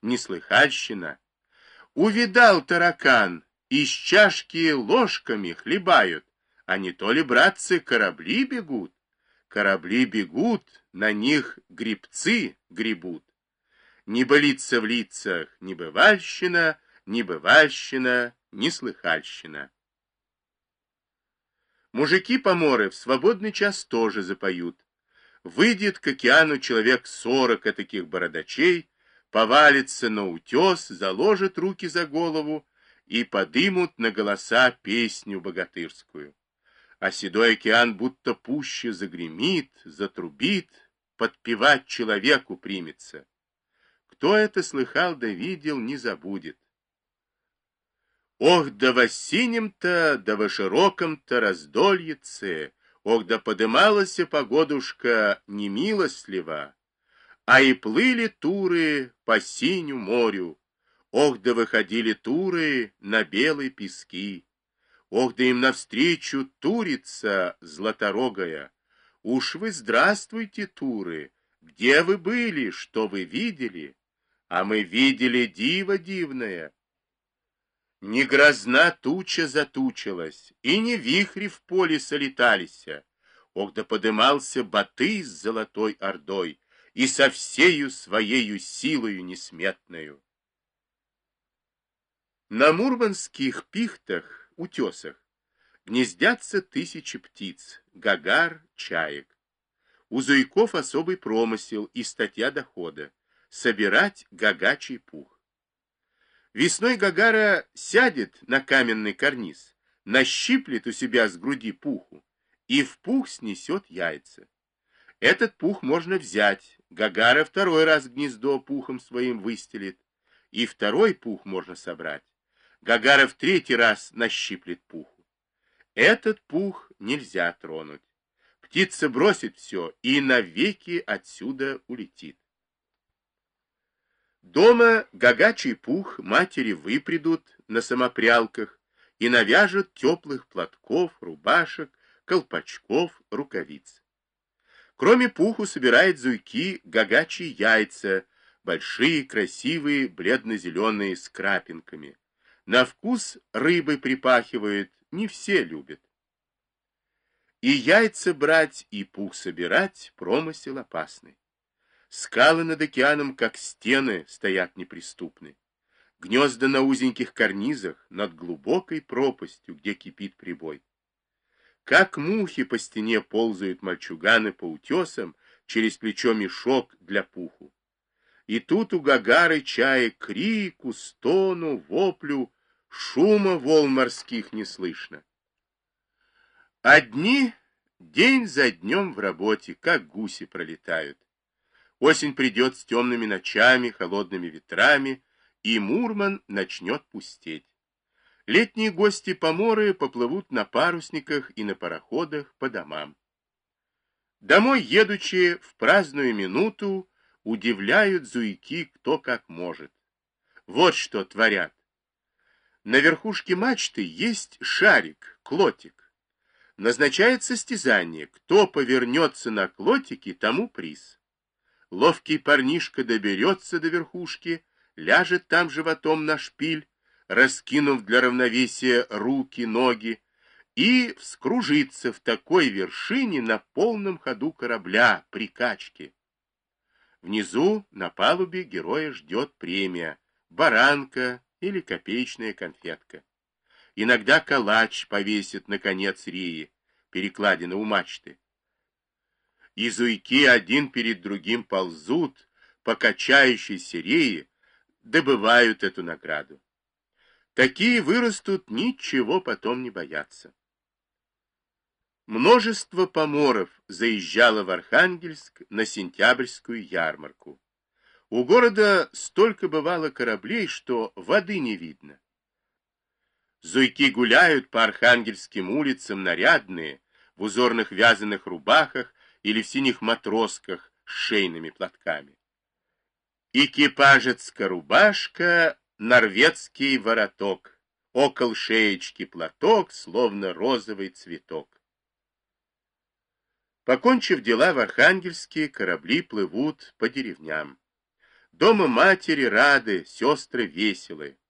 неслыхальщина. Увидал таракан, из чашки ложками хлебают, а не то ли, братцы, корабли бегут. Корабли бегут, на них гребцы гребут. Не болится в лицах небывальщина, небывальщина, неслыхальщина. Мужики-поморы в свободный час тоже запоют. Выйдет к океану человек 40 таких бородачей, повалится на утес, заложит руки за голову и подымут на голоса песню богатырскую. А седой океан будто пуще загремит, затрубит, подпевать человеку примется. Кто это слыхал да видел, не забудет. Ох, да во синем-то, да во широком-то раздольице, ох, да подымалась погодушка немилостливо, а и плыли туры по синю морю, ох, да выходили туры на белые пески, ох, да им навстречу турица златорогая. Уж вы здравствуйте, туры, где вы были, что вы видели? А мы видели диво дивное. Не грозна туча затучилась, и не вихри в поле солеталися. Ох, да подымался Батый с золотой ордой, и со всею своею силою несметною. На мурманских пихтах, утесах, гнездятся тысячи птиц, гагар, чаек. У зуйков особый промысел и статья дохода — собирать гагачий пух. Весной гагара сядет на каменный карниз, нащиплет у себя с груди пуху и в пух снесет яйца. Этот пух можно взять, гагара второй раз гнездо пухом своим выстелит, и второй пух можно собрать. Гагара в третий раз нащиплет пуху. Этот пух нельзя тронуть. Птица бросит все и навеки отсюда улетит. Дома гагачий пух матери выпрядут на самопрялках и навяжут теплых платков, рубашек, колпачков, рукавиц. Кроме пуху собирает зуйки гагачьи яйца, большие, красивые, бледно-зеленые с крапинками. На вкус рыбой припахивают, не все любят. И яйца брать, и пух собирать — промысел опасный. Скалы над океаном, как стены, стоят неприступны. Гнезда на узеньких карнизах, над глубокой пропастью, где кипит прибой. Как мухи по стене ползают мальчуганы по утесам, через плечо мешок для пуху. И тут у гагары чаек крику, стону, воплю, шума волн морских не слышно. Одни день за днем в работе, как гуси пролетают. Осень придет с темными ночами, холодными ветрами, и Мурман начнет пустеть. Летние гости-поморы поплывут на парусниках и на пароходах по домам. Домой едучи в праздную минуту удивляют зуйки кто как может. Вот что творят. На верхушке мачты есть шарик, клотик. Назначает состязание, кто повернется на клотике, тому приз. Ловкий парнишка доберется до верхушки, ляжет там животом на шпиль, раскинув для равновесия руки, ноги, и вскружится в такой вершине на полном ходу корабля при качке. Внизу на палубе героя ждет премия — баранка или копеечная конфетка. Иногда калач повесит на конец реи, перекладины у мачты. И зуйки один перед другим ползут по качающейся рее, добывают эту награду. Такие вырастут, ничего потом не боятся. Множество поморов заезжало в Архангельск на сентябрьскую ярмарку. У города столько бывало кораблей, что воды не видно. Зуйки гуляют по архангельским улицам нарядные, в узорных вязаных рубахах или в синих матросках с шейными платками. Экипажецкая рубашка, норвежский вороток, около шеечки платок, словно розовый цветок. Покончив дела в Архангельске, корабли плывут по деревням. Дома матери рады, сестры веселы.